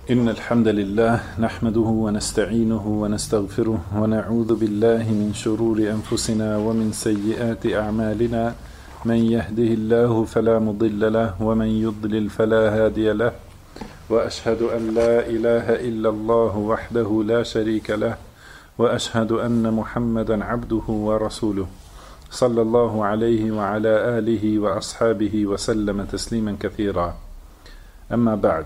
إن الحمد لله نحمده ونستعينه ونستغفره ونعوذ بالله من شرور أنفسنا ومن سيئات أعمالنا من يهده الله فلا مضل له ومن يضلل فلا هادي له وأشهد أن لا إله إلا الله وحده لا شريك له وأشهد أن محمدا عبده ورسوله صلى الله عليه وعلى آله وأصحابه وسلم تسليما كثيرا أما بعد.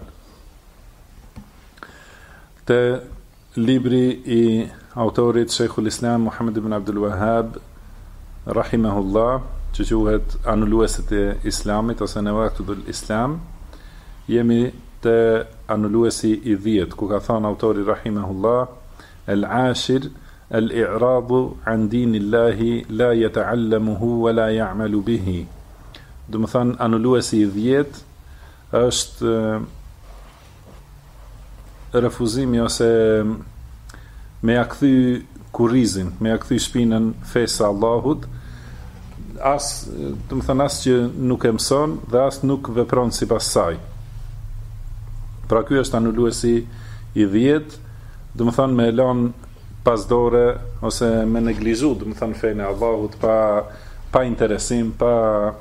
Te libri I autorit Sheikhul Islam Muhammad ibn Abdul Wahhab rahimahullah, që quhet Anulluesit e Islamit ose Nawaqidul Islam, jemi te anulluesi I 10, ku ka thënë autori rahimahullah: al-ashir al-i'radu an dinillahi la yata'allamuhu wa la ya'malu bihi. Do të thënë anulluesi I 10 është refuzimi ose me ja kthy kurrizin, me ja kthy shpinën fesë Allahut, do të thënë as që nuk e mëson dhe as nuk vepron sipas saj. Pra ky është anulluesi I 10, do të thënë me lën pasdore ose me neglizhu, do të thënë fenë e Allahut pa interesim, pa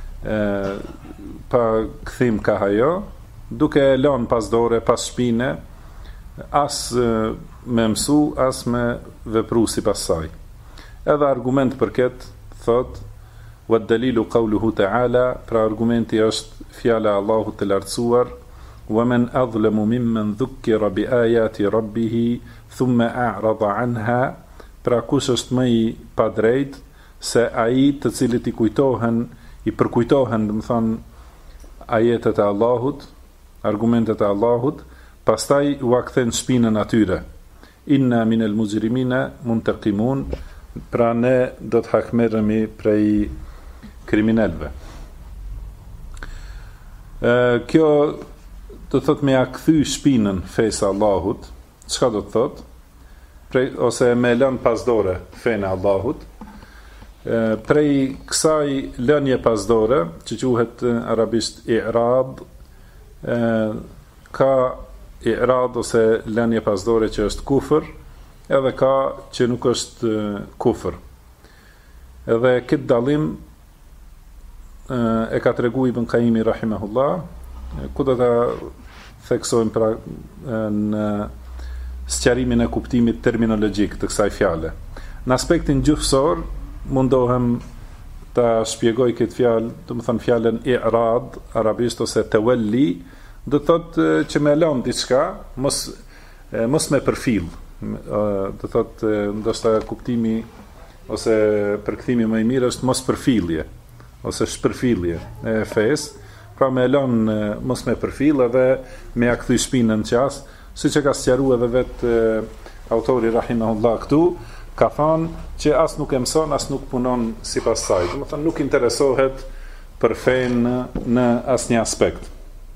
kthim ka ajo, duke lën pasdore pas shpine, as me mësu, as me vepru sipas saj. Edhe argument për këtë thot: wa dalilu qawluhu ta'ala, pra argumenti është fjala e Allahut të lartësuar: wa man adhlamu mimman dhukkira bi ayati rabbih thumma a'rada anha, pra kush është më I padrejt se ai të cilit I përkujtohen, do të thonë, ajetet e Allahut, argumentet e Allahut, pastaj u akthen shpinën atyre. Inna minel mujrimina muntaqimun, pra ne do të hakmerremi prej kriminalëve. Kjo do thot me ja kthy shpinën fesë Allahut, çka do të thot? Ose me lën pasdore fenë Allahut. Prej kësaj lënje pasdore, që quhet arabisht i'rad, ka i'rad ose lënje pasdore që është kufër, edhe ka që nuk është kufër. Edhe këtë dallim e ka tregu Ibn Qayyim rahimahullah, ku do ta theksojmë pra në sqarimin e kuptimit terminologjik të kësaj fjale. Në aspektin gjuhësor mundohem ta shpjegoj këtë fjalë, do të thënë fjalën i'rad arabisht ose tawalli, do thotë që me lën diçka, mos me përfill. Do thotë ndoshta kuptimi ose përkthimi më I mirë është mos përfillje ose shpërfillje e fesë, pra me lën mos me përfill edhe me ja kthy shpinën qas, siç e ka sqaruar edhe vet autori rahimahullah këtu, ka thënë që as nuk e mëson, as nuk punon sipas saj. Do të thënë nuk interesohet për fenë në asnjë aspekt.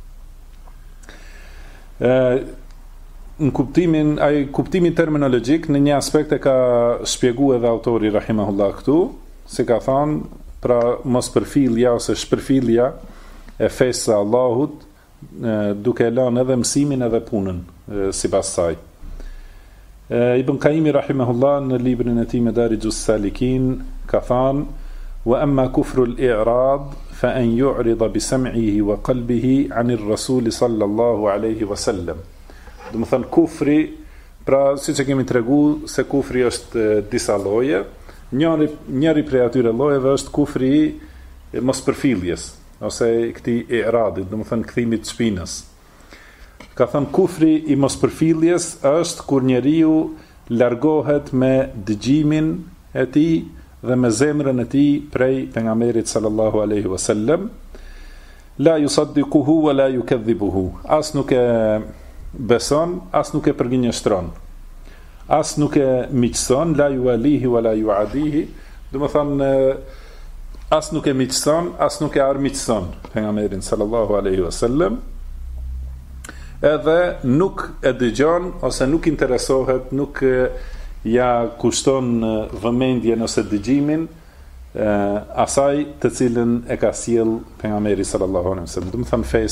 Në kuptimin terminologjik, në një aspekt e ka shpjeguar edhe autori rahimahullah këtu, se ka thënë pra mos përfillja ose shpërfillja e fesë së Allahut, duke lënë edhe mësimin edhe punën sipas saj. Ibn Qayyim rahimahullah në librin e tij Madarijus Salikin ka thënë: wa amma kufru al-i'rad fa an yu'rida bi sam'ihi wa qalbihi 'an ar-rasul sallallahu alaihi wasallam. Do të thënë kufri, pra siç e kemi treguar se kufri është disa lloje, njëri prej atyre llojeve është kufri I mospërfilljes ose këtij i'radit, do të thënë kthimit të shpinës. Ka thënë kufri I mospërfilljes është kur njeriu largohet me dëgjimin e tij dhe me zemrën e tij prej pejgamberit sallallahu alaihi wasallam, la yusaddiquhu wa la yukadhibuhu, as nuk e beson, as nuk e përgjinjështron, as nuk e miqëson, la yualihi wa la yuadihi, do të thënë as nuk e miqëson, as nuk e armiqëson pejgamberin sallallahu alaihi wasallam, edhe nuk e dëgjon ose nuk interesohet, nuk ja kushton vëmendjen ose dëgjimin asaj të cilën e ka sjell pejgamberi sallallahu alaihi wasallam. Do të thënë fesë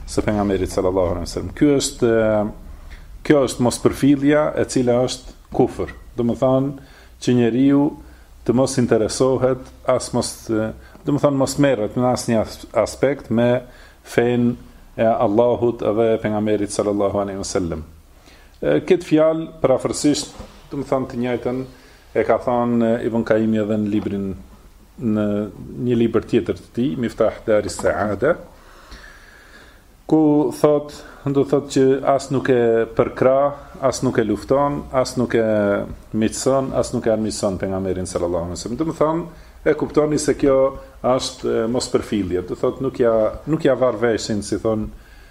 së pejgamberit sallallahu alaihi wasallam. Kjo është mospërfillja e cila është kufër. Do të thonë që njeriu të mos interesohet, do të thonë mos merret në asnjë aspekt me fen e Allahut dhe pejgamberit sallallahu alaihi wasallam. Këtë fjalë parafërsisht, do të thonë të njëjtën e ka thënë Ibn Kaimi edhe në librin në një libër tjetër të tij, Miftah Dar as-Saada, ku do thot që as nuk e përkrah, as nuk e lufton, as nuk e miqson, as nuk e armiqson pejgamberin sallallahu alaihi wasallam. Do të thonë, e kuptoni se kjo është mospërfillje. Do thot nuk ja varr veshin, si thon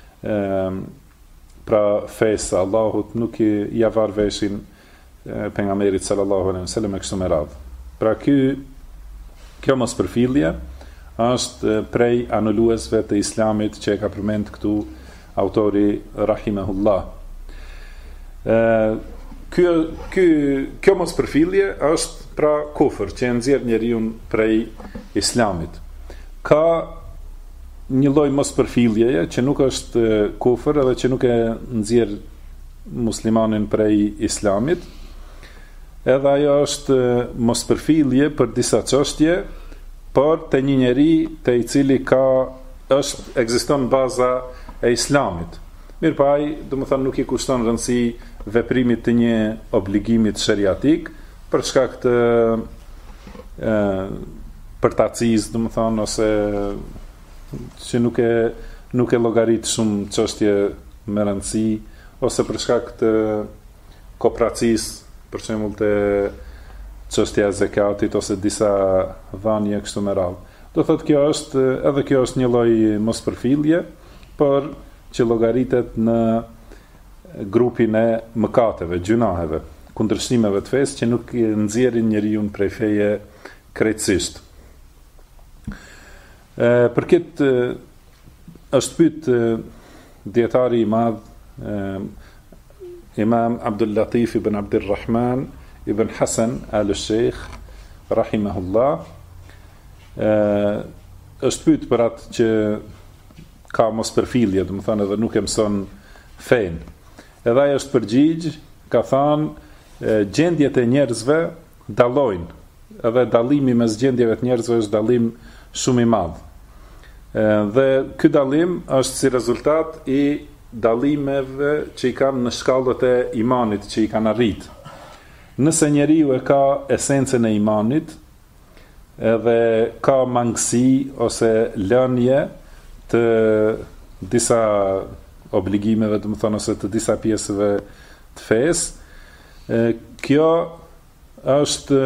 pra fesë Allahut, nuk ja varr veshin pejgamberit sallallahu alaihi wasallam e kështu me radhë. Pra kjo mospërfillje është prej anulluesve të islamit që e ka përmend këtu autori rahimahullah. Kjo mospërfillje është pra kufër që e nxjerr njeriu prej islamit. Ka një lloj mospërfilljeje që nuk është kufër edhe që nuk e nxjerr muslimanin prej islamit. Edhe ajo është mospërfillje për disa çështje, por të një njeri të i cili ekziston baza e islamit. Mirë pa ai, do të thonë, nuk i kushton rëndësi veprimit të një obligimit shariatik për shkak të përtacis, do të thonë, ose që nuk e llogarit shumë çështje me rëndësi, ose për shkak të kooperacisë, për shembull të çështja e zakatit ose disa dhënie kështu me radhë. Do thotë kjo është një lloj mospërfillje, por që llogaritet në grupin e mëkateve, gjunaheve, kundërshtimeve të fesë që nuk nxjerrin njeriu prej feje krejtësisht. Për këtë është pyet dietari i madh Imam Abdul Latif ibn Abdurrahman ibn Hasan al-Sheikh rahimahullah, është pyet për atë që ka mospërfillje, do të thonë edhe nuk e mëson fen. Edhe ai është përgjigj, ka thënë gjendjet e njerëzve dallojnë, edhe dallimi mes gjendjeve të njerëzve është dallim shumë i madh. Dhe ky dallim është si rezultat i dallimeve që i kanë në shkallët e imanit që i kanë arrit. Nëse njeriu e ka esencën e imanit, edhe ka mangësi ose lënje të disa obligimeve, do të thonë, ose të disa pjesëve të fesë, kjo është,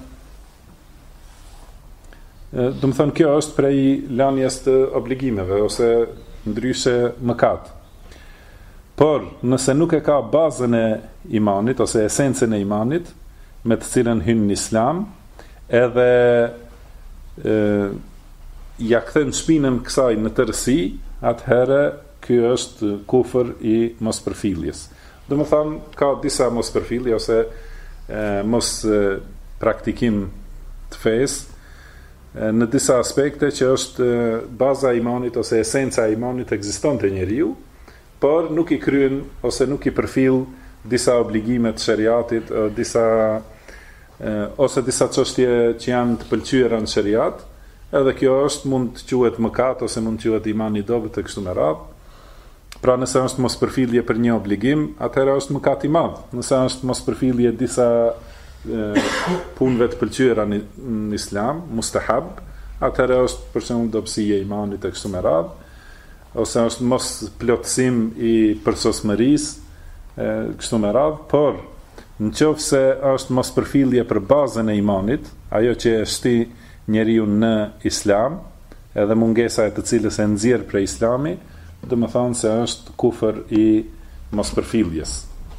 do të thonë, kjo është prej lënjes të obligimeve ose ndryshe mëkat. Por nëse nuk e ka bazën e imanit ose esencën e imanit me të cilën hyn në islam, edhe ja kthen shpinën kësaj në tërësi, atëherë ky është kufër i mospërfilljes. Do të thonë, ka disa mospërfillje ose mos praktikim të fesë në disa aspekte që është baza e imanit ose esenca e imanit ekziston te njeriu, por nuk i kryen ose nuk i përfill disa obligime të shariatit, ose disa çështje që janë të pëlqyera në shariat, edhe kjo mund të quhet mëkat ose mund të quhet iman i dobët e kështu me radhë. Pra nëse është mospërfillje për një obligim, atëherë është mëkat i madh. Nëse është mospërfillje disa punëve të pëlqyera në islam, mustahab, atëherë është për shembull dobësia e imanit e kështu me radhë, ose është mos plotësim i përsosmërisë, kështu me radhë, por nëse është mospërfillje për bazën e imanit, ajo që e shti njeriu në islam, edhe mungesa e të cilës e nxjerr prej islami, do të thonë se është kufër i mospërfilljes.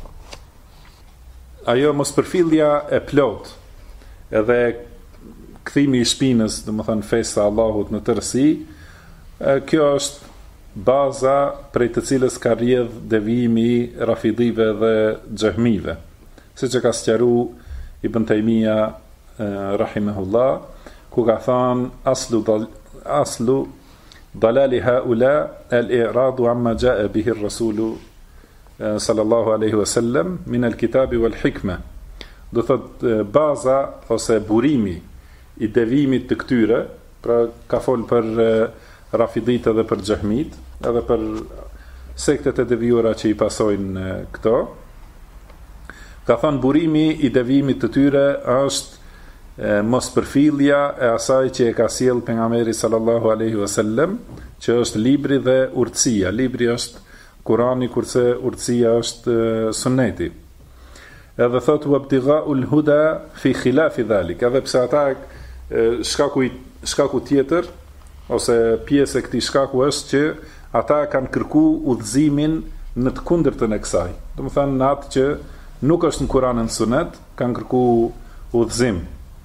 Ajo mospërfillja e plot, edhe kthimi i shpinës, do të thonë fesa Allahut në tërësi, kjo është baza prej të cilës ka rrjedh devijimi i rafidive dhe xehmive. Siç e ka sqaruar Ibn Taymija rahimahullah, ku ka thënë aslu dalali haula al-i'radu amma jaa bihi ar-rasulu sallallahu alaihi wasallam min al-kitabi wal-hikma. Do thot baza ose burimi i devimit të këtyre, pra ka fol për rafidit edhe për xahmit, edhe për sektet e devijuara që i pasojnë këto. Ka thënë burimi i devimit të tyre është mospërfillja e asaj që e ka sjell pejgamberi sallallahu alaihi wasallam, që është libri dhe urtësia. Libri është Kurani, kurse urtësia është Sunneti. Edhe thot wabtigha'ul huda fi khilafi dhalik, edhe pse ata shkaku tjetër ose pjesë e këtij shkaku është që ata kanë kërku udhëzimin në të kundërtën e kësaj. Do të thënë në atë që nuk është në Kur'an e në Sunet, kanë kërku udhëzim.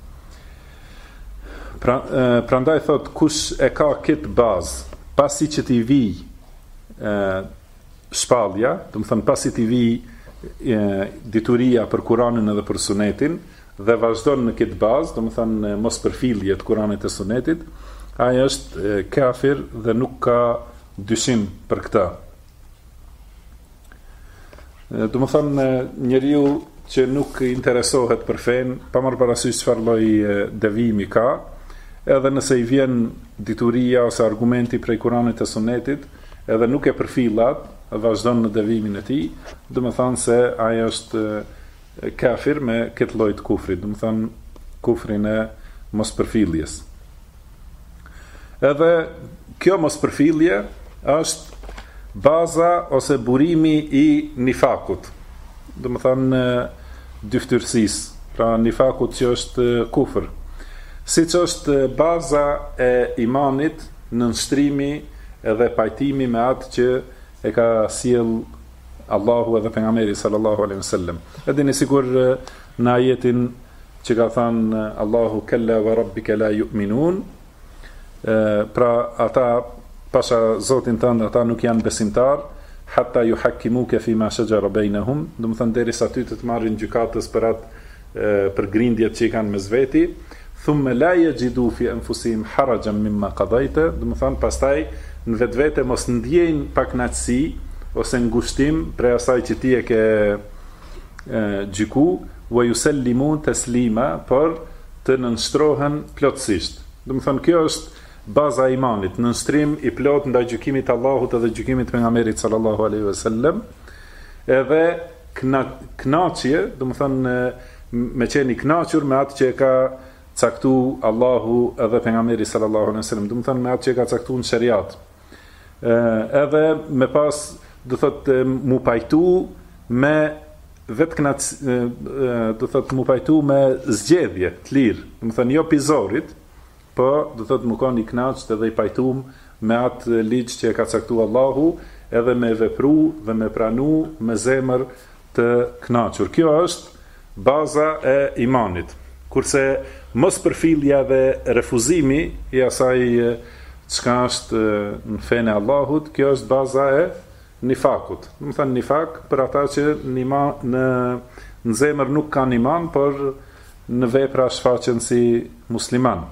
Prandaj thot kush e ka këtë bazë, pasi që t'i vi shpallja, do të thënë pasi t'i vi dituria për Kur'anin edhe për Sunetin dhe vazhdon në këtë bazë, do të thënë mos përfillje të Kur'anit e Sunetit, ai është kafir dhe nuk ka dyshim për këtë. Do të thënë njeriu që nuk interesohet për fen, pa marrë parasysh çfarë lloj devimi ka, edhe nëse i vjen dituria ose argumenti prej Kuranit e Sunetit, edhe nuk e përfillat, vazhdon në devimin e tij, do të thënë se ai është kafir me këtë lloj të kufrit, do të thënë kufrin e mospërfilljes. Edhe kjo mospërfillje është baza ose burimi i nifakut, do të thënë dyftyrësisë, pra nifakut që është kufër. Siç është baza e imanit në nshtrimi edhe pajtimi me atë që e ka sjell Allahu edhe pejgamberi sallallahu alaihi wasallam. Edhe në sigur në ajetin që ka thënë Allahu kalla wa rabbika la yu'minun, pra ata pasha Zotin tënd ata nuk janë besimtar hatta yuhakkimuka fima shajara bainahum, do të thënë derisa ty të marrin gjykatës për atë për grindjet që i kanë mes veti, thumma la yajidu fi anfusihim harajan mimma qadayta, do të thënë pastaj në vetvete mos ndjejnë pakënaqësi ose ngushtim për asaj që ti e ke gjyku, wa yusallimu taslima, për të nënshtrohen plotësisht. Do të thënë kjo është baza e imanit, nënshtrim i plot ndaj gjykimit të Allahut edhe gjykimit të pejgamberit sallallahu alaihi wasallam, edhe kënaqje, do të thënë me qenë i kënaqur me atë që e ka caktu Allahu edhe pejgamberi sallallahu alaihi wasallam, do të thënë me atë që e ka caktuar në shariat. Edhe me pas do thotë mu pajtu me do thotë mu pajtu me zgjedhje të lirë, do të thënë jo pizorit, po do thotë mu kanë i kënaqur edhe i pajtuar me atë ligj që e ka caktuar Allahu, edhe me vepru dhe me pranu me zemër të kënaqur. Kjo është baza e imanit. Kurse mos përfillja dhe refuzimi i asaj çka është në fenë e Allahut, kjo është baza e nifakut. Do të thënë nifak për ata që në zemër nuk kanë iman, por në vepra shfaqen si musliman.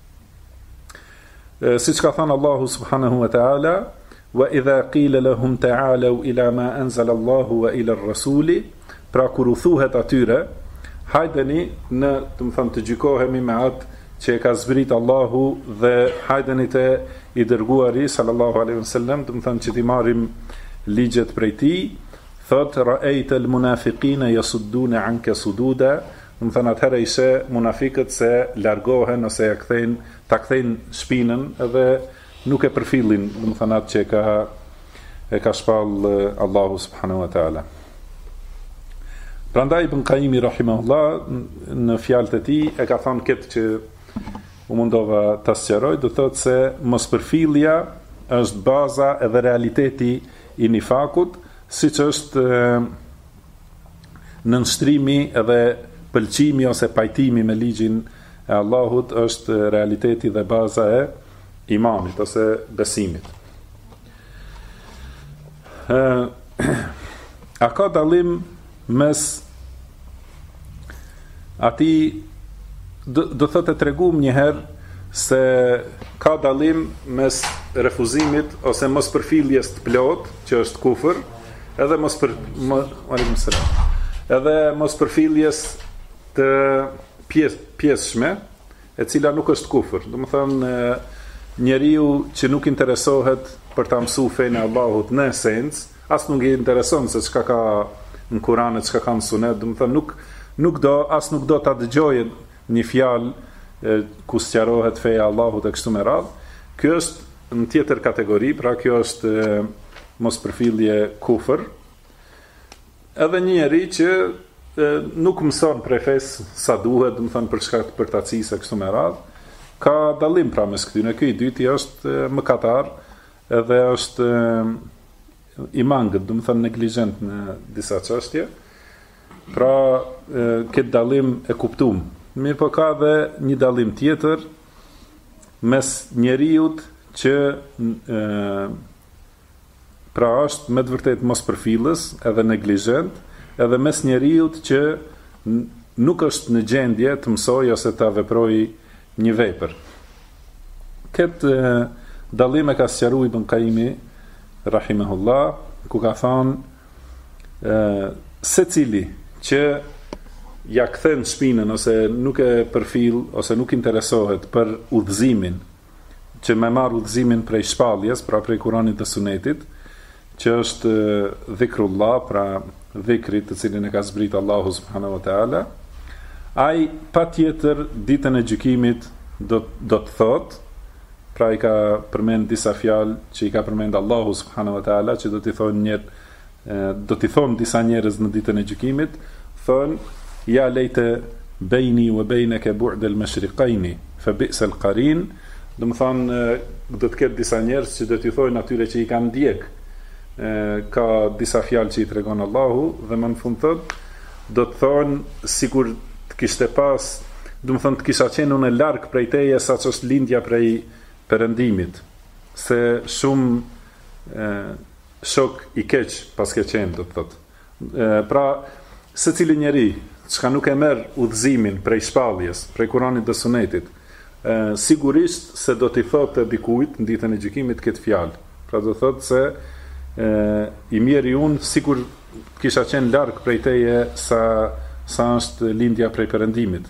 Siç ka thënë Allahu subhanahu wa ta'ala, wa idha qila lahum ta'alu ila ma anzala Allahu wa ila ar-rasuli, pra kur u thuhet atyre, hajdeni në, do të thënë, të gjykohemi me atë që e ka zbrit Allahu dhe hajdeni te i dërguari sallallahu alaihi wasallam, do të thënë që ti marrim ligjet prej tij, thot ra'ayta al-munafiqina yasudduna 'anka sududa, do të thënë atëherë ishe munafikët se largohen ose ta kthejnë shpinën edhe nuk e përfillin, do të thënë atë që e ka shpall Allahu subhanahu wa ta'ala. Prandaj Ibn Qayyim rahimahullah në fjalët e tij e ka thënë këtë që u mundova ta sqaroj, do thotë se mospërfillja është baza edhe realiteti i nifakut, siç është nënshtrimi edhe pëlqimi ose pajtimi me ligjin e Allahut është realiteti dhe baza e imanit ose besimit. A ka dallim mes ati do thotë tregum një herë se ka dallim mes refuzimit ose mos përfilljes të plot, që është kufër, edhe edhe mos përfilljes të pjesshme, e cila nuk është kufër. Do të thonë njeriu që nuk interesohet për ta mësuar fenë e Allahut në esencë, as nuk i intereson se çka ka në Kur'an e çka ka në Sunet, do të thonë nuk do ta dëgjojë një fjalë ku sqarohet feja e Allahut e kështu me radhë. Kjo është në tjetër kategori, pra kjo është mos përfillje kufër. Edhe një njeri që nuk mëson prej fesë sa duhet, do të thonë për shkak të përtacisë e kështu me radhë, ka dallim pra mes këtyre. Ky i dyti është mëkatar, edhe është i mangët, do të thonë neglizhent në disa çështje. Pra këtë dallim e kuptuam. Mirë po ka dhe një dallim tjetër mes njeriut që pra është me të vërtet mos përfillës edhe neglizhent, edhe mes njeriut që nuk është në gjendje të mësoj ose të veproj një vepër. Këtë dallim e ka sqaruar Ibn Qayyimi rahimahullah, ku ka thënë secili që ja kthen shpinën ose nuk e përfill ose nuk interesohet për udhëzimin, që me marr udhëzimin prej shpalljes, pra prej Kuranit dhe Sunetit, që është dhikrullah, pra dhikri të cilin e ka zbrit Allahu subhanahu wa taala, ai patjetër ditën e gjykimit do të thotë, pra i ka përmend disa fjalë që i ka përmend Allahu subhanahu wa taala, që do t'i thonë disa njerëz në ditën e gjykimit, thonë ja lejte bejni wa bejneke bu'd al-mashriqaini fa bi'sa al-qarin. Do të thonë do të ketë disa njerëz që do t'i thojnë atyre që i kanë ndjek ka disa fjalë që i tregon Allahu, dhe më në fund thot do të thonë sikur të kishte pas, do të thonë të kisha qenë unë larg prej teje sa ç'është lindja prej perëndimit, se shumë shok i keq pas ke qenë, do të thotë. Pra secili njeri çka nuk e merr udhëzimin prej shpalljes, prej Kuranit dhe Sunetit, sigurisht se do t'i thotë dikujt në ditën e gjykimit këtë fjalë. Pra do thotë se i mjeri unë sikur kisha qenë larg prej teje sa është lindja prej perëndimit.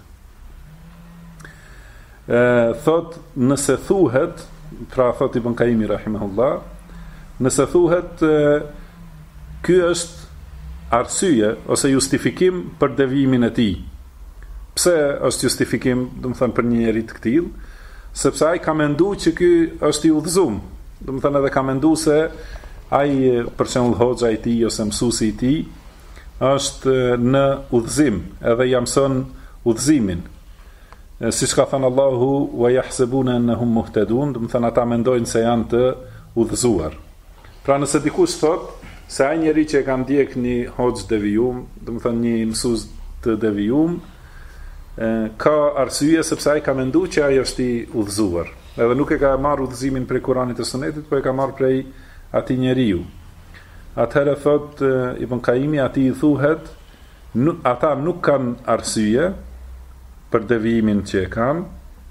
Thot nëse thuhet, pra thot Ibn Qayyimi rahimahullah, nëse thuhet ky është arsye ose justifikim për devimin e tij. Pse është justifikim, do të thënë, për një njerëz të tillë? Sepse ai ka menduar që ky është i udhëzuar. Do të thënë edhe ka menduar se ai, për shembull, hoxha i tij ose mësuesi i tij është në udhëzim, edhe ja mëson udhëzimin. Siç ka thënë Allahu, wa yahsabuna annahum muhtadun, do të thënë ata mendojnë se janë të udhëzuar. Pra nëse dikush thotë se ai njeri që e ka ndjek një hoxh devijum, do të thënë një mësues të devijum, ka arsye sepse ai ka menduar që ai është i udhëzuar, edhe nuk e ka marrë udhëzimin prej Kuranit të Sunetit, por e ka marrë prej atij njeriu. Atëherë thot Ibn Qayyimi, atij i thuhet, ata nuk kanë arsye për devijimin që e kanë,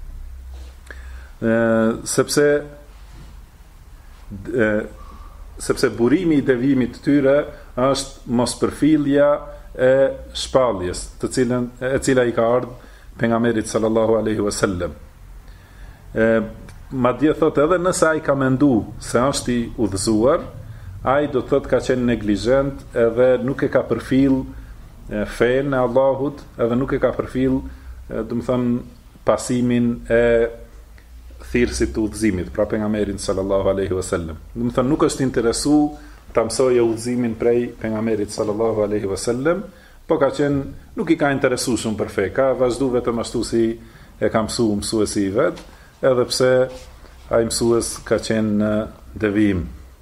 sepse burimi i devijimit të tyre është mospërfillja e shpalljes, e cila i ka ardhur pejgamberit sallallahu alaihi wasallam. Madje thot edhe nëse ai ka menduar se është i udhëzuar, ai do të thotë ka qenë neglizhent, edhe nuk e ka përfill fenë e Allahut, edhe nuk e ka përfill, do të thënë, pasimin e thirrësit të udhëzimit, pra pejgamberin sallallahu alaihi wasallam. Do të thënë nuk është interesuar ta mësojë udhëzimin prej pejgamberit sallallahu alaihi wasallam, po ka qenë, nuk i ka interesuar shumë për fe, ka vazhduar vetëm ashtu si e ka mësuar mësuesi i vet, edhe pse ai mësues ka qenë në devijim.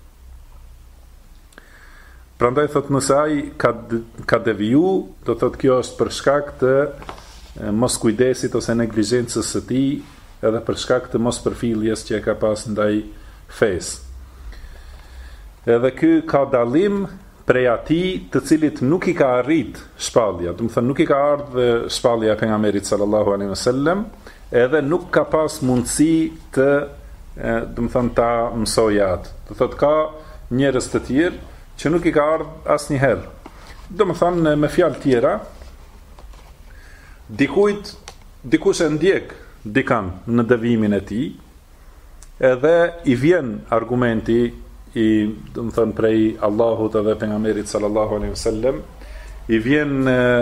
Prandaj thot nëse ai ka deviju, do thot kjo është për shkak të mos kujdesit ose neglizhencës së tij, edhe për shkak të mos përfilljes që e ka pas ndaj fesë. Edhe ky ka dallim prej atij të cilit nuk i ka arrit shpallja, do të thënë nuk i ka ardhur shpallja e pejgamberit sallallahu alaihi wasallam, edhe nuk ka pas mundësi të do të thonë ta mësoj atë. Do thotë ka njerëz të tjerë që nuk i ka ardhur asnjëherë. Do të thonë me fjalë tjera, dikush e ndjek dikan në devimin e tij, edhe i vjen argumenti i, do të thonë, prej Allahut edhe pejgamberit sallallahu alaihi wasallam, i vjen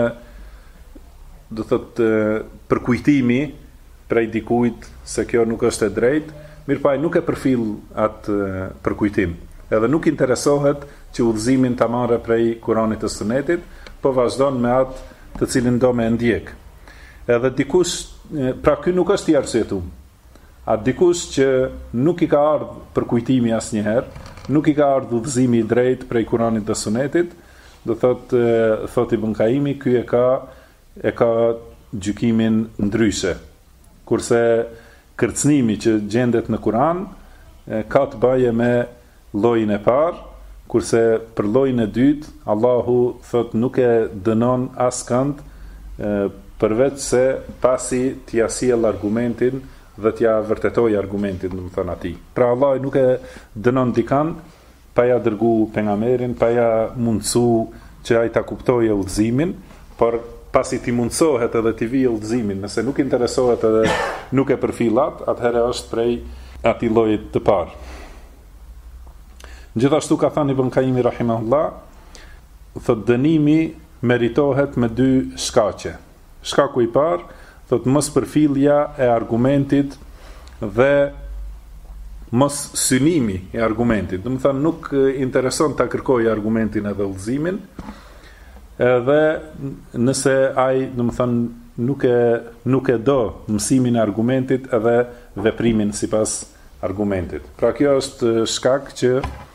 do thotë përkujtimi prej dikujt se kjo nuk është e drejtë, mirëpaj nuk e përfill atë përkujtim. Edhe nuk interesohet që udhëzimin ta marrë prej Kuranit të Sunetit, po vazhdon me atë të cilin do me ndjek. Edhe dikush, pra ky nuk është i arsyetuar. Atë dikush që nuk i ka ardhur përkujtimi asnjëherë, nuk i ka ardhur udhëzimi i drejtë prej Kuranit të Sunetit, do thotë Ibn Kaimi, ky e ka gjykimin ndryshe. Kurse kërcënimi që gjendet në Kuran ka të baje me llojin e parë, kurse për llojin e dytë Allahu thot nuk e dënon askënd përveç se pasi t'ia sjell argumentin dhe t'ia vërtetoj argumentin, do të thonë atij. Pra Allah nuk e dënon dikan pa ja dërgu pejgamberin, pa ja mundsu që ai ta kuptojë udhëzimin, por pasi ti mundsohet edhe ti vijë udhëzimin, nëse nuk interesohet edhe nuk e përfillat, atëherë është prej atij lloji të parë. Gjithashtu ka thënë Ibn Kaimi rahimahullah, thot dënimi meritohet me dy shkaqe. Shkaku i parë, thot mos përfillja e argumentit dhe mos synimi i argumentit. Do të thënë nuk intereson ta kërkojë argumentin edhe udhëzimin, edhe nëse ai, do të thënë, nuk e do mësimin e argumentit edhe veprimin sipas argumentit. Pra kjo është shkak që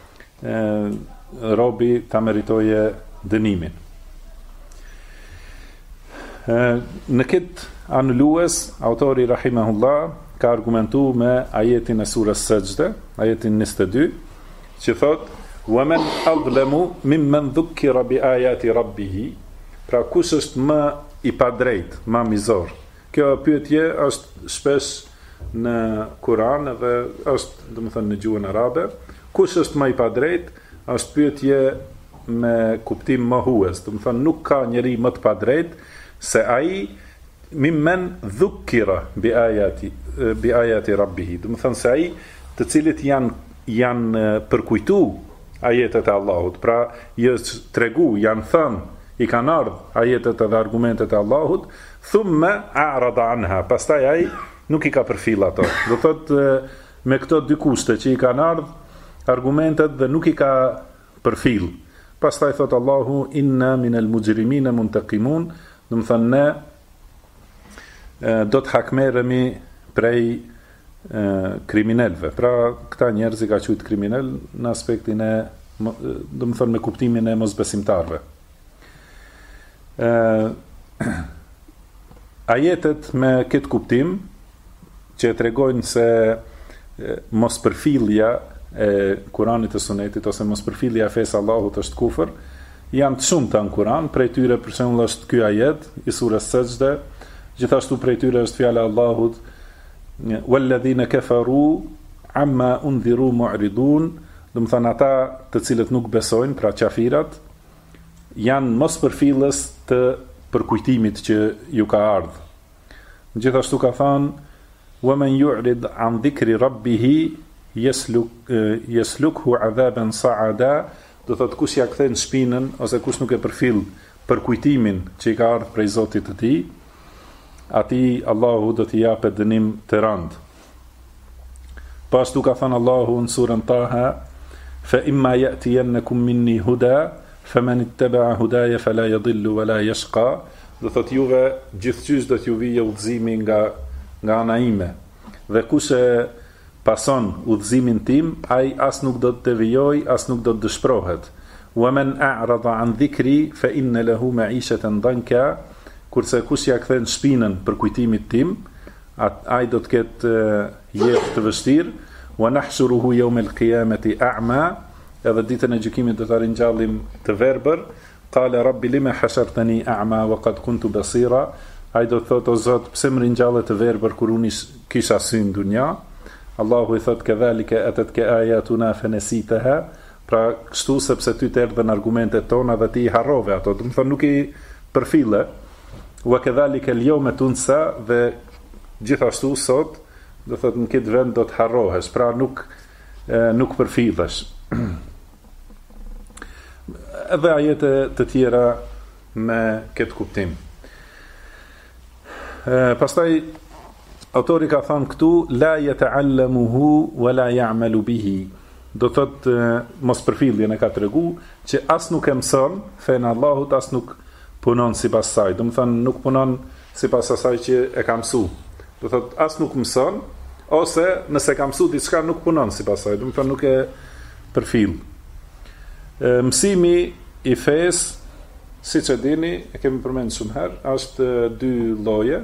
robi ta meritoje dënimin. Në këtë anulues, autori rahimahullah ka argumentu me ajetin e surës Sajde, ajetin 22, që thot: "Wa man adlamu mimman dhukkira bi ayati rabbih", pra kush është më i padrejt, më mizor. Kjo pyetje është shpesh në Kur'an dhe është, domethënë, në gjuhën arabe. Kush është më i padrejt, është pyetje me kuptim mohues. Domethënë nuk ka njeri më të padrejt se ai mimmen dhukkira bi ayati rabbih. Domethënë se ai të cilët janë përkujtu ajetet e Allahut, pra është tregu, janë thënë, i kanë ardhur ajetet dhe argumentet e Allahut, thumma a'rada anha, pastaj ai nuk i ka përfill ato. Do thotë me këto dy kushte që i kanë ardhur argumentet dhe nuk i ka përfill. Pastaj thot Allahu: "Inna minal mujrimina muntaqimun", do të thënë ne do të hakmerremi prej kriminalëve. Pra këta njerëz i ka quajtur kriminal në aspektin e, do të thënë, me kuptimin e mosbesimtarëve. Ajetet me këtë kuptim që tregojnë se mos përfillja e Kuranit e Sunetit ose mos përfillja e fesë Allahut është kufër, janë të shumta në Kuran. Prej tyre për shembull është ky ajet i surës Sajde, gjithashtu prej tyre është fjala e Allahut: "Walladhina kafaru amma undhiru mu'ridun", do të thënë ata të cilët nuk besojnë, pra qafirat, janë mos përfillës të përkujtimit që ju ka ardhur. Gjithashtu ka thënë: "Wa man yu'rid an dhikri rabbih yeslukhu 'adhaban sa'ada", do thotë kush ja kthen shpinën ose kush nuk e përfill përkujtimin që i ka ardhur prej Zotit të tij, atij Allahu do t'i japë dënim të rëndë. Pashtu ka thënë Allahu në surën Taha: "Fa imma ya'tiyannakum minni huda, faman ittaba'a hudaya fala yadhillu wala yashqa", do thotë juve gjithçysh do t'ju vijë udhëzimi nga ana ime, dhe kush e pason udhëzimin tim, ai as nuk do të devijoj, as nuk do të dëshpërohet. "Wa man a'rada an dhikri fa inna lahu ma'ishatan danka", kurse kush ja kthen shpinën për kujtimit tim, ai do të ketë jetë të vështirë. "Wa nahshuruhu yawm al-qiyamati a'ma", edhe ditën e gjykimit do ta ringjallim të verbër. "Qala rabbi lima hashartani a'ma wa qad kuntu basira", ai do të thotë: "O Zot, pse më ringjalle të verbër kur unë kisha sy në dunja?" Allahu I thot kedhalika atatka ayatuna fanasitaha, pra kështu sepse ty të erdhën argumentet tona dhe ti I harrove ato, do të thonë nuk I përfille, wa kedhalika al-yawma tunsa, dhe gjithashtu sot, do thot në këtë vend do të harrohesh, pra nuk përfillesh. Edhe ajete të tjera me këtë kuptim. Pastaj autori ka thënë këtu la yata'allamuhu wa la ya'malu bihi. Do thot mos përfilljen e ka tregu që as nuk e mëson fen Allahut, as nuk punon sipas saj. Do të thënë nuk punon sipas asaj që e ka mësuar. Do thot as nuk mëson, ose nëse ka mësuar diçka nuk punon sipas saj. Do të thënë nuk e përfill. Mësimi I fesë, siç e dini, e kemi përmendur shumë herë, është dy lloje.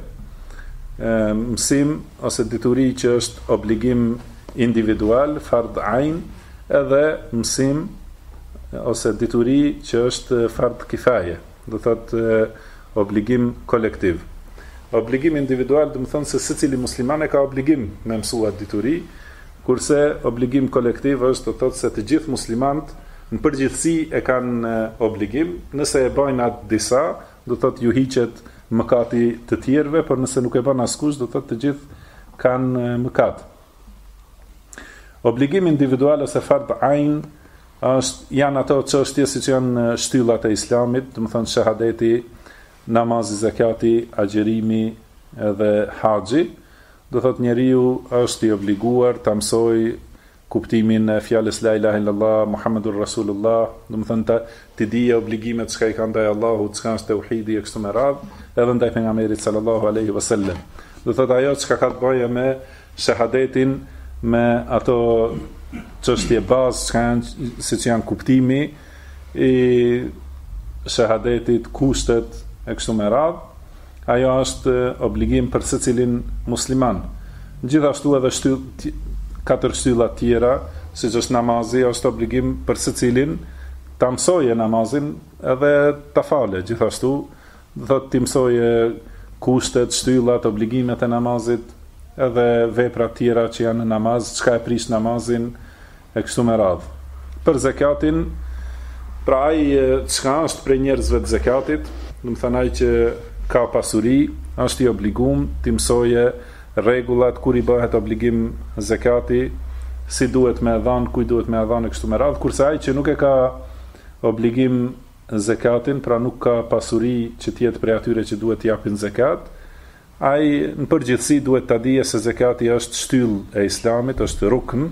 Mësim ose dituri që është obligim individual, fard ain, edhe mësim ose dituri që është fard kifaje, do thot obligim kolektiv. Obligim individual do të thonë se secili musliman e ka obligim me mësuar dituri, kurse obligim kolektiv është do thot se të gjithë muslimanët në përgjithësi e kanë obligim, nëse e bajnë atë disa, do thot ju hiqet mëkati të tjerëve, por nëse nuk e bën askush, do thot të gjithë kanë mëkat. Obligim individual ose fard ain janë ato çështje siç janë shtyllat e Islamit, do të thonë shahadeti, namazi, zakati, agjerimi edhe haxhi. Do thot njeriu është I obliguar ta mësojë kuptimin e fjalës la ilaha illallah Muhammedur Rasulullah, do të thonë të dije obligimet çka I ka ndaj Allahut, çka është tauhidi e kështu me radhë, edhe ndaj pejgamberit sallallahu alaihi wasallam. Do thotë ajo çka ka të bëjë me shahadetin, me ato çështje bazë çka janë siç janë kuptimi I shahadetit, kushtet e kështu me radhë, ajo është obligim për secilin musliman. Gjithashtu edhe katër shtylla tjera, siç është namazi, është obligim për secilin ta mësojë namazin edhe ta falë. Gjithashtu, thotë ti mësoje kushtet, shtyllat, obligimet e namazit, edhe veprat tjera që janë në namaz, çka e prish namazin e kështu me radhë. Për zakatin, pra ai çka është prej njerëzve të zakatit, do të thonë ai që ka pasuri, është I obliguar të mësoje rregullat kur I bëhet obligim zakati, si duhet me dhënë, kujt duhet me dhënë kështu me radhë, kurse ai që nuk e ka obligim zakatin, pra nuk ka pasuri që të jetë prej atyre që duhet të japin zakat, ai në përgjithësi duhet ta dije se zakati është shtyllë e Islamit, është rukn,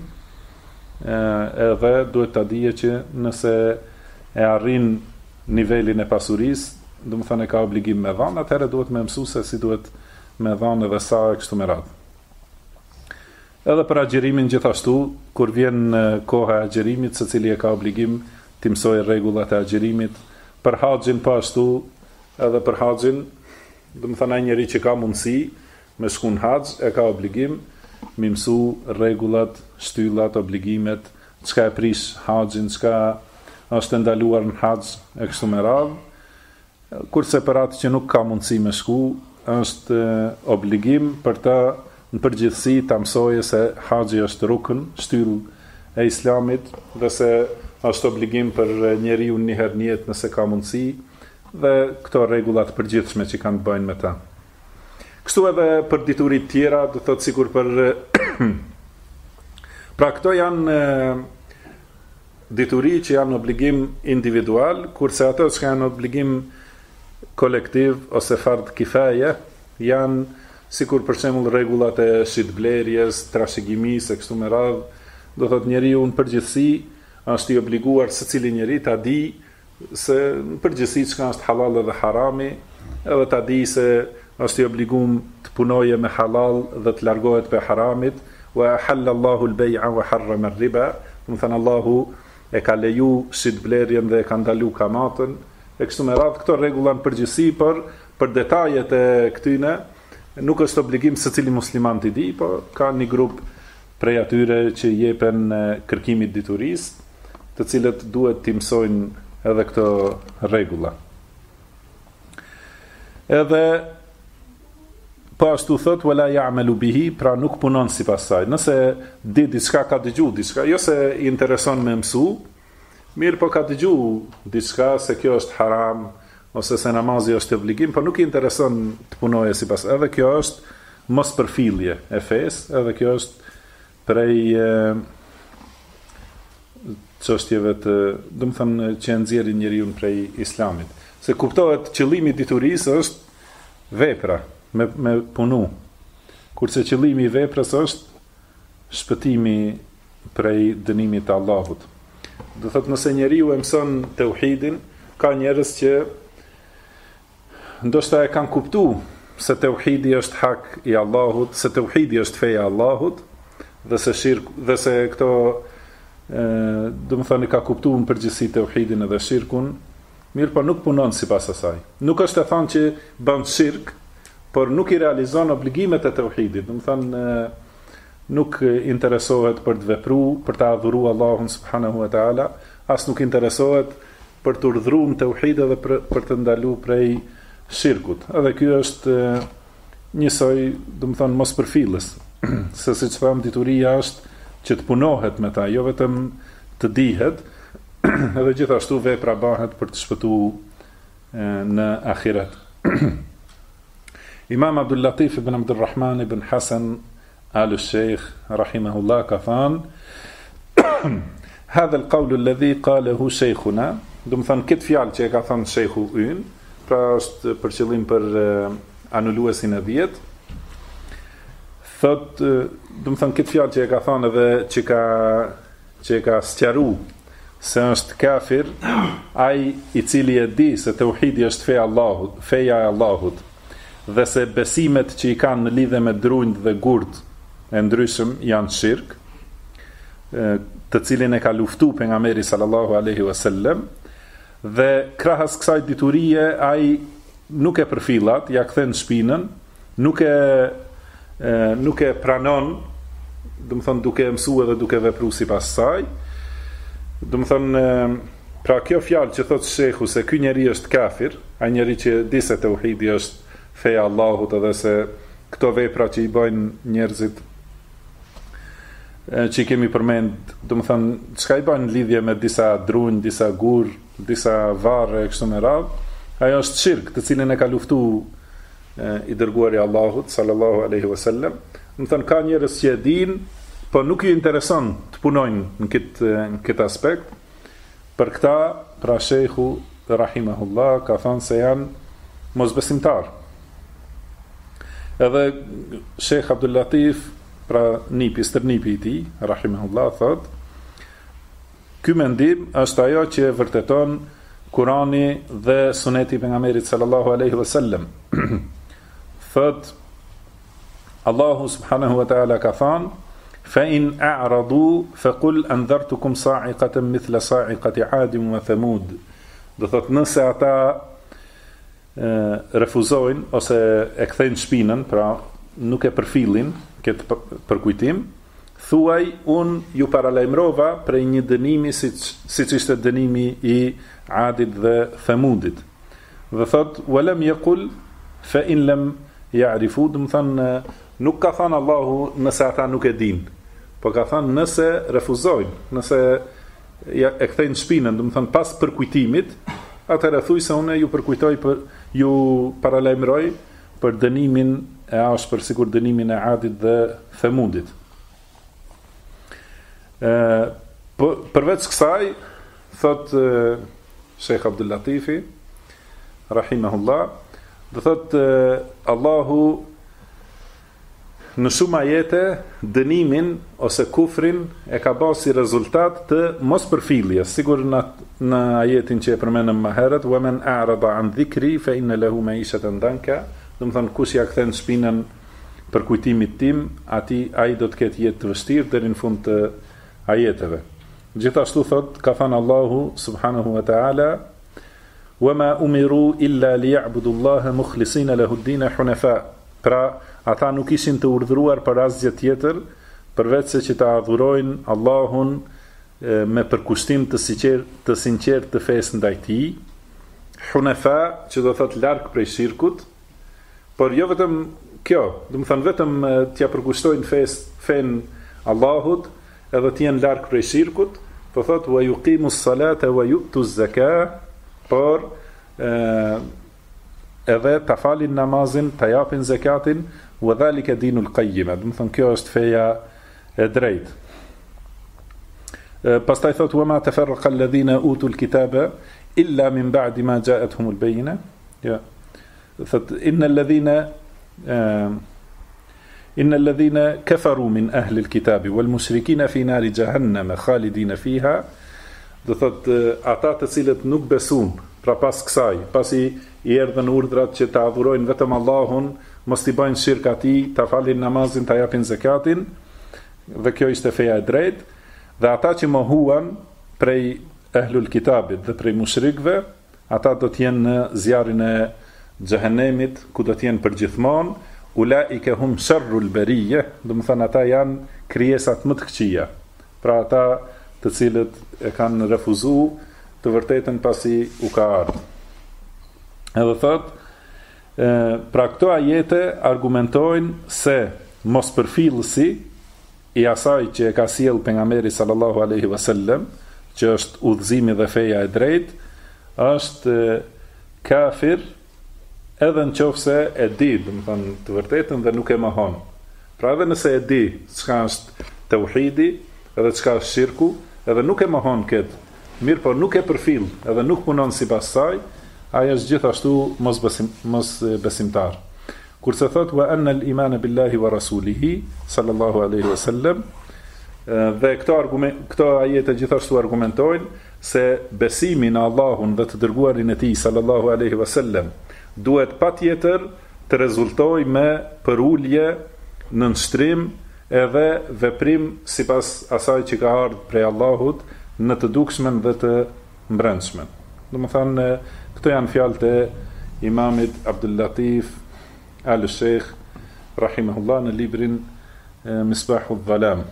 edhe duhet ta dije që nëse e arrin nivelin e pasurisë, do të thonë ka obligim me dhënë, atëherë duhet me mësua se si duhet me dhënë edhe sa e kështu me radhë. Edhe për agjerimin gjithashtu, kur vjen koha e agjerimit, secili e ka obligim të mësojë rregullat e agjerimit. Për haxhin po ashtu, edhe për haxhin, do të thonë ai njeri që ka mundësi me shku në haxh, e ka obligim me mësu rregullat, shtyllat, obligimet, çka e prish haxhin, çka është ndaluar në haxh e kështu me radhë. Kurse për atë që nuk ka mundësi me shku, është obligim për ta në përgjithësi ta mësojë se haxhi është rukn, shtyllë e Islamit, dhe se është obligim për njeriu një herë në jetë nëse ka mundësi, dhe këto rregullat përgjithshme që kanë të bëjnë me ta. Kështu edhe për diturit tjera, do thotë sikur për pra këto janë dituri që janë obligim individual, kurse ato që janë obligim kolektiv ose fard kifaje janë sikur për shembull rregullat e shitblerjes, trashëgimisë e kështu me radhë, do thotë njeriu në përgjithësi është I obliguar secili njeri ta di se në përgjithësi çka është halal dhe harami, edhe ta di se është I obliguar të punojë me halal dhe të largohet prej haramit, wa halallahu al-bay'a wa harrama ar-riba, do të thënë Allahu e ka leju shitblerjen dhe e ka ndaluar kamatën. E kështu me radhë, këto rregulla në përgjithësi, për detajet e këtyne nuk është obligim secili musliman të di, po ka një grup prej atyre që jepen kërkimit diturisë, të cilët duhet t'i mësojnë edhe këto rregulla. Edhe po ashtu thot wala ya'malu bihi, pra nuk punon sipas saj. Nëse di diçka, ka dëgju diçka, jo se i intereson me mësu, mirë po ka dëgju diçka se kjo është haram ose se namazi është obligim, po nuk i intereson të punojë sipas. Edhe kjo është mos përfillje e fesë, edhe kjo është prej çështjeve të, do të thënë, që nxjerrin njeriu prej islamit. Se kuptohet qëllimi i diturisë është vepra, me punu. Kurse qëllimi i veprës është shpëtimi prej dënimit të Allahut. Do thotë nëse njeriu e mëson tauhidin, ka njerëz që ndoshta e kanë kuptuar se tauhidi është hak i Allahut, se tauhidi është feja e Allahut, dhe se këto do të thënë ka kuptuar në përgjithësi tauhidin edhe shirkun, mirë po nuk punon sipas asaj. Nuk është e thënë që bën shirk, por nuk i realizon obligimet e tauhidit. Do të thënë nuk interesohet për të vepruar, për të adhuruar Allahun subhanahu wa taala, as nuk interesohet për të urdhëruar tauhid edhe për të ndaluar prej shirkut. Edhe ky është njësoj, do të thënë, mos përfillës. Se siç tham, dituria është që të punohet me ta, jo vetëm të dihet, edhe gjithashtu vepra bëhet për të shpëtuar në ahiret. Imam Abdul Latif ibn Abdul Rahman ibn Hasan al-Sheikh rahimahullah ka thënë hadha al-qawl alladhi qalahu shaykhuna, do të thënë këtë fjalë që e ka thënë sheikhu ynë, pra është për qëllim për anuluesin e 10. Thot, do të thënë këtë fjalë që e ka thënë edhe që e ka sqaru se është kafir ai i cili e di se tauhidi është feja e Allahut, dhe se besimet që i kanë në lidhje me drunjt dhe gurt e ndryshëm janë shirk, të cilin e ka luftuar pejgamberi sallallahu alaihi wasallam, dhe krahas kësaj diturie ai nuk e përfillat, ja kthen shpinën, nuk e pranon, do të thonë duke mësuar dhe duke vepruar sipas saj. Do të thonë, pra kjo fjalë që thot shehu se ky njeri është kafir, ai njeri që di se tauhidi është feja Allahut, edhe se këto vepra që i bëjnë njerëzit që i kemi përmend, do të thonë, çka i bëjnë lidhje me disa drunj, disa gur, disa varre kështu me radhë, ajo është shirk, të cilin e ka luftuar i dërguari i Allahut sallallahu alaihi wasallam. Do të thonë, ka njerëz që e dinë, po nuk ju intereson të punojnë në këtë aspekt. Për këta, pra shehu rahimahullah ka thënë se janë mosbesimtar. Edhe Sheikh Abdul Latif, pra stërnipi i tij, rahimahullah, thot, ky mendim është ajo që vërteton Kurani dhe Suneti i pejgamberit sallallahu alaihi wasallam. Thot, Allahu subhanahu wa ta'ala ka thënë: fa in a'radu faqul anzartukum sa'iqatan mithla sa'iqati 'adin wa thamud. Do thot, nëse ata refuzojnë ose e kthejnë shpinën, pra nuk e përfillin këtë përkujtim, thuaj, unë ju paralajmërova prej një dënimi siç ishte dënimi i Adit dhe Thamudit. Dhe thot, walam yaqul fa in lam ya'rifu, do të thonë, nuk ka thënë Allahu nëse ata nuk e dinë, po ka thënë nëse refuzojnë, nëse e kthejnë shpinën, do të thonë pas përkujtimit, atëherë thuaj se unë ju paralajmëroj për dënimin e ashpër sikur dënimin e Adit dhe Thamudit. Përveç kësaj, thot Sheikh Abdul Latifi rahimahullah, do thot Allahu në shumë ajete dënimin ose kufrin e ka bërë si rezultat të mos përfilljes, sigur në ajetin që e përmenëm më herët, wa man a'rada an dhikri fa inna lahu ma'ishatan danka, do të thonë kush ja kthen shpinën për kujtimit tim, ai do të ketë jetë të vështirë deri në fund të ajeteve. Gjithashtu thot, ka thënë Allahu subhanahu wa ta'ala: wa ma umiru illa liya'budu Allaha mukhlisina lahu ad-din hunafa. Pra, ata nuk ishin të urdhëruar për asgjë tjetër përveç se që ta adhurojnë Allahun me përkushtim të sinqert të fesë ndaj tij, hunafa, që do thot larg prej shirkut, por jo vetëm kjo, do të thënë vetëm t'ja përkushtojnë fen Allahut, edhe t'jenë larg prej shirkut, po thot wa yuqimus salata wa yu'tuz zakat, por edhe ta falin namazin, ta japin zakatin, wa dhalika dinul qayyim, do të thënë kjo është feja e drejtë. Pastaj thot wa ma tafarraqa alladhina utul kitaba illa min ba'di ma ja'atuhumul bayyina. Ja. Thot innal ladhina kafaru min ahli alkitabi wal mushrikina fi nari jahannam khalidina fiha. Do thot ata të cilët nuk besuan, pra pas kësaj, pasi i erdhën urdhrat që ta adhurojnë vetëm Allahun, mos t'i bëjnë shirk atij, ta falin namazin, ta japin zakatin, dhe kjo ishte feja e drejtë. Dhe ata që mohuan prej ehlul kitabit dhe prej mushrikëve, ata do t'jenë në zjarrin e xhehenemit, ku do t'jenë përgjithmonë, ulaika hum sharrul bariyah, do të thënë ata janë krijesat më të këqija. Pra ata të cilët e kanë refuzuar të vërtetën pasi u ka ardhur. Edhe thot, pra këto ajete argumentojnë se mospërfillësi i asaj që e ka sjell pejgamberi sallallahu alaihi wasallam, që është udhëzimi dhe feja e drejtë, është kafir edhe nëse e di, do të thënë të vërtetën dhe nuk e mohon. Pra edhe nëse e di çka është tauhidi, edhe çka është shirku, edhe nuk e mohon këtë, mirë po nuk e përfill, edhe nuk punon sipas saj, ai është gjithashtu mos besimtar. Kurse thot wa anna al-iman billahi wa rasulihi sallallahu alaihi wasallam, dhe këto ajete gjithashtu argumentojnë se besimi në Allahun dhe të dërguarin e tij sallallahu alaihi wasallam duhet patjetër të rezultojë me përulje, nënshtrim edhe veprim sipas asaj që ka ardhur prej Allahut në të dukshmen dhe të mbrëmshmen. Domethënë këto janë fjalët e Imamit Abdul Latif al-Sheikh rahimahullah në librin Misbahul Dhalam.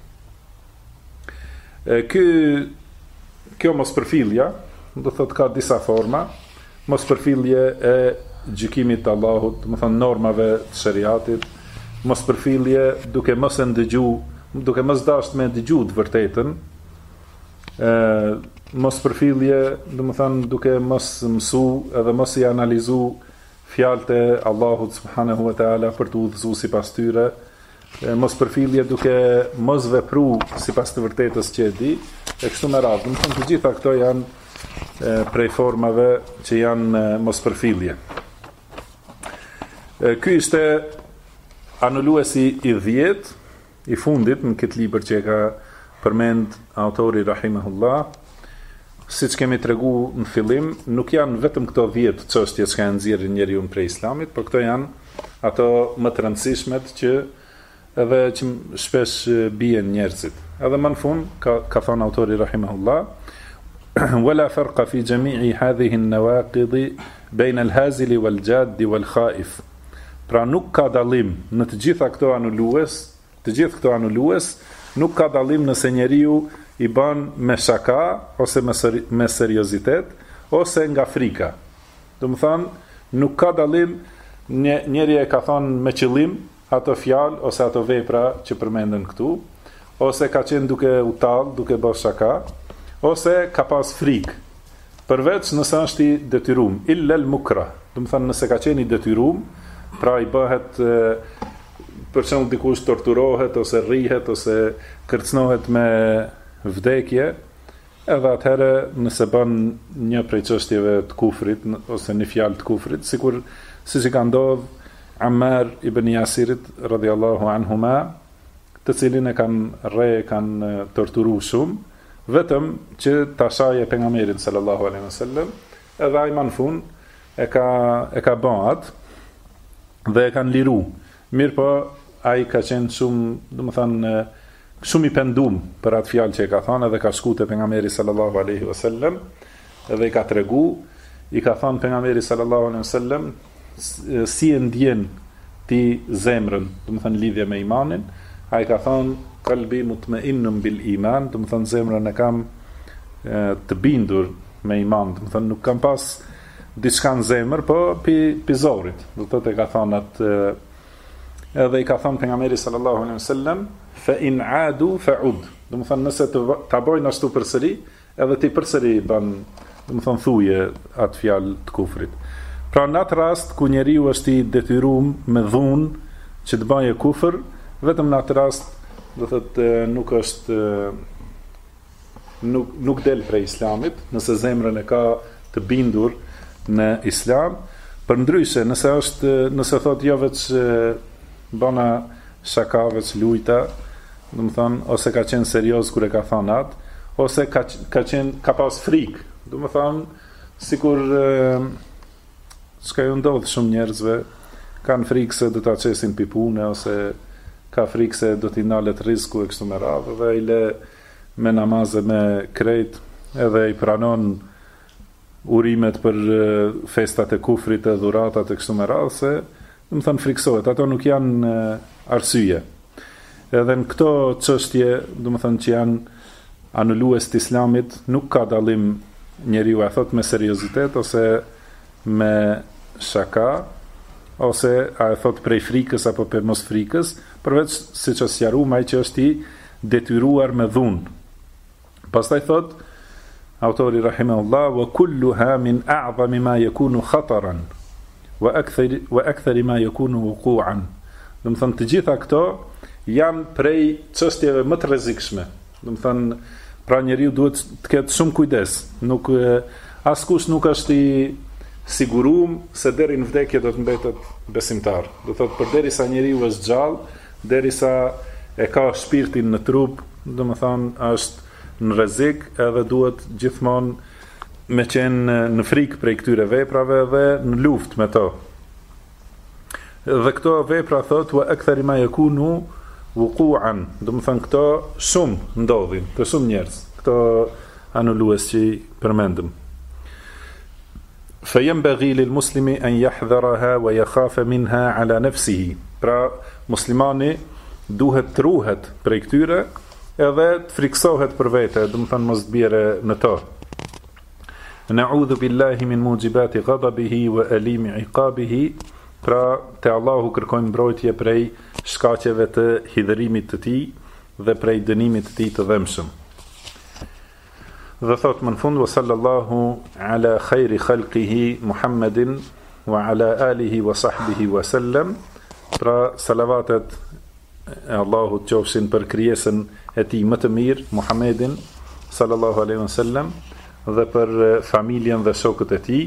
Kjo mospërfillja, do thot ka disa forma. Mospërfillje e gjykimit të Allahut, do thon normave të shariatit, mospërfillje duke mos e ndëgjuar, duke mos dashur me dëgjuar të vërtetën, mospërfillje, do thon duke mos mësu edhe mos i analizu fjalët e Allahut subhanahu wa taala për të udhëzuar sipas tyre, mospërfillje duke mos vepru sipas të vërtetës që e di, e kështu me radhë. Do të gjitha këto janë prej formave që janë mospërfillje. Ky ishte anuluesi i 10, i fundit në këtë libër që e ka përmend autori rahimahullah. Siç kemi treguar në fillim, nuk janë vetëm këto 10 çështje që kanë nxjerrë njeriu prej Islamit, por këto janë ato më të rëndësishmet që edhe që shpesh bien njerëzit. Edhe më në fund ka thënë autori rahimahullah, wala farqa fi jami'i hadhihi an-nawaqid bayna al-hazil wal-jadd wal-khaif. Pra nuk ka dallim në të gjitha këto anulues, nuk ka dallim nëse njeriu i bën me shaka ose me seriozitet ose nga frika. Do të thonë, nuk ka dallim, njeri e ka thonë me qëllim ato fjalë ose ato vepra që përmenden këtu, ose ka qenë duke u tall, duke bërë shaka, ose ka pas frikë. Përveç nëse është i detyruar, illa al-mukrah. Do të thonë, nëse ka qenë i detyruar, pra i bëhet për shembull dikush torturohet ose rrihet ose kërcënohet me vdekje, edhe atëherë nëse bën një prej çështjeve të kufrit ose një fjalë të kufrit, siç i ka ndodhur Ammar ibn Yasirit radhiyallahu anhuma, të cilin e kanë torturuar shumë, vetëm që ta shaje pejgamberin sallallahu alaihi wasallam, edhe ai më në fund e ka bën atë dhe e kanë liru. Mirë po, ai ka qenë shumë, domethënë, shumë i pendum për atë fjalë që e ka thënë, dhe ka shkuar te pejgamberi sallallahu alaihi wasallam, dhe i ka tregu, i ka thënë pejgamberi sallallahu alaihi wasallam si e ndjen ti zemrën, domethënë lidhje me imanin. Ai ka thënë qalbi mutma'innun bil iman, domethënë zemrën e kam të bindur me iman, domethënë nuk kam pas diçka në zemër, po pi zorit. Do thotë e ka thënë atë edhe i ka thënë pejgamberi sallallahu alaihi wasallam fa in adu fa'ud, do të thonë nëse ta bojnë ashtu përsëri, edhe ti përsëri ban, do të thonë thuje atë fjalë të kufrit. Pra në atë rast ku njeriu është i detyruar me dhunë që të bëjë kufër, vetëm në atë rast do thotë nuk del prej islamit, nëse zemrën e ka të bindur në islam. Përndryshe, nëse thotë jo veç bana shaka, veç lujta, do të thonë, ose ka qenë serioz kur e ka thënë atë, ose ka pas frikë, do të thonë, sikur çka ju ndodh shumë njerëzve, kanë frikë se do ta çesin pi pune, ose ka frikë se do t'i ndalet rreziku e kështu me radhë, dhe i le me namaze me krejt, edhe i pranon urimet për festat e kufrit e dhuratat e kështu me radhë, se do të thonë friksohet, ato nuk janë arsye. Edhe në këto çështje, do të thonë që janë anulues të islamit, nuk ka dallim njeriu e thot me seriozitet ose me shaka, ose a e thot prej frikës apo për mos frikës, përveç siç është sqaruar ai që është i detyruar me dhunë. Pastaj thot autori rahimahullah, wa kulluha min a'zami ma yakunu khataran wa akthar ma yakunu wuqu'an. Do të thonë të gjitha këto janë prej çështjeve më të rrezikshme. Do të thonë, pra njeriu duhet të ketë shumë kujdes. Askush nuk është i siguruar se deri në vdekje do të mbetet besimtar. Do thotë përderisa njeriu është gjallë, derisa e ka shpirtin në trup, do të thonë është në rrezik, edhe duhet gjithmonë me qenë në frikë prej këtyre veprave dhe në luftë me to. Dhe këto vepra thot wa akthar ma yakunu wuqu'an, do të thonë këto shumë ndodhin, të shumë njerëz, këto anulues që përmendëm. فينبغي للمسلم أن يحذرها ويخاف منها على نفسه. Pra muslimani duhet të ruhet prej këtyre edhe të friksohet për vete, do të thonë mos të bjerë në to. Na'udhu billahi min mujibati ghadabihi wa alimi iqabihi. Pra te Allahu kërkojmë mbrojtje prej shkaqeve të hidhërimit të tij dhe prej dënimit të tij të dhëmshëm. Dhe thot më në fund, wa sallallahu ala khayri khalqihi Muhammedin wa ala alihi wa sahbihi wa sallam. Pra salavatet e Allahut qofshin për krijesën e tij më të mirë, Muhammedin sallallahu alaihi wasallam, dhe për familjen dhe shokët e tij.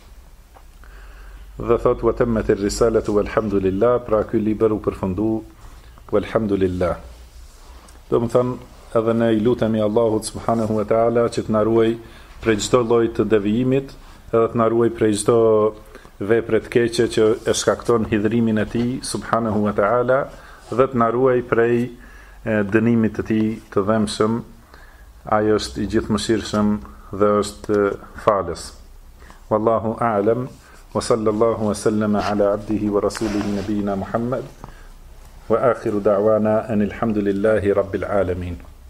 Dhe thot wa tammat ar-risalatu walhamdulillah, pra ky libër u përfundu walhamdulillah. Do të thonë, edhe ne i lutemi Allahut subhanahu wa taala që të na ruaj prej çdo lloji të devijimit, edhe të na ruaj prej çdo vepre të keqe që e shkakton hidhrimin e tij subhanahu wa taala, dhe të na ruaj prej dënimit të tij të dhëmshëm. Ai është i gjithëmshirshëm dhe është falës. Wallahu a'lam, wa sallallahu wa sallama ala abdihi wa rasulihi nabiyina Muhammad, wa akhiru da'wana anil hamdulillahi rabbil alamin.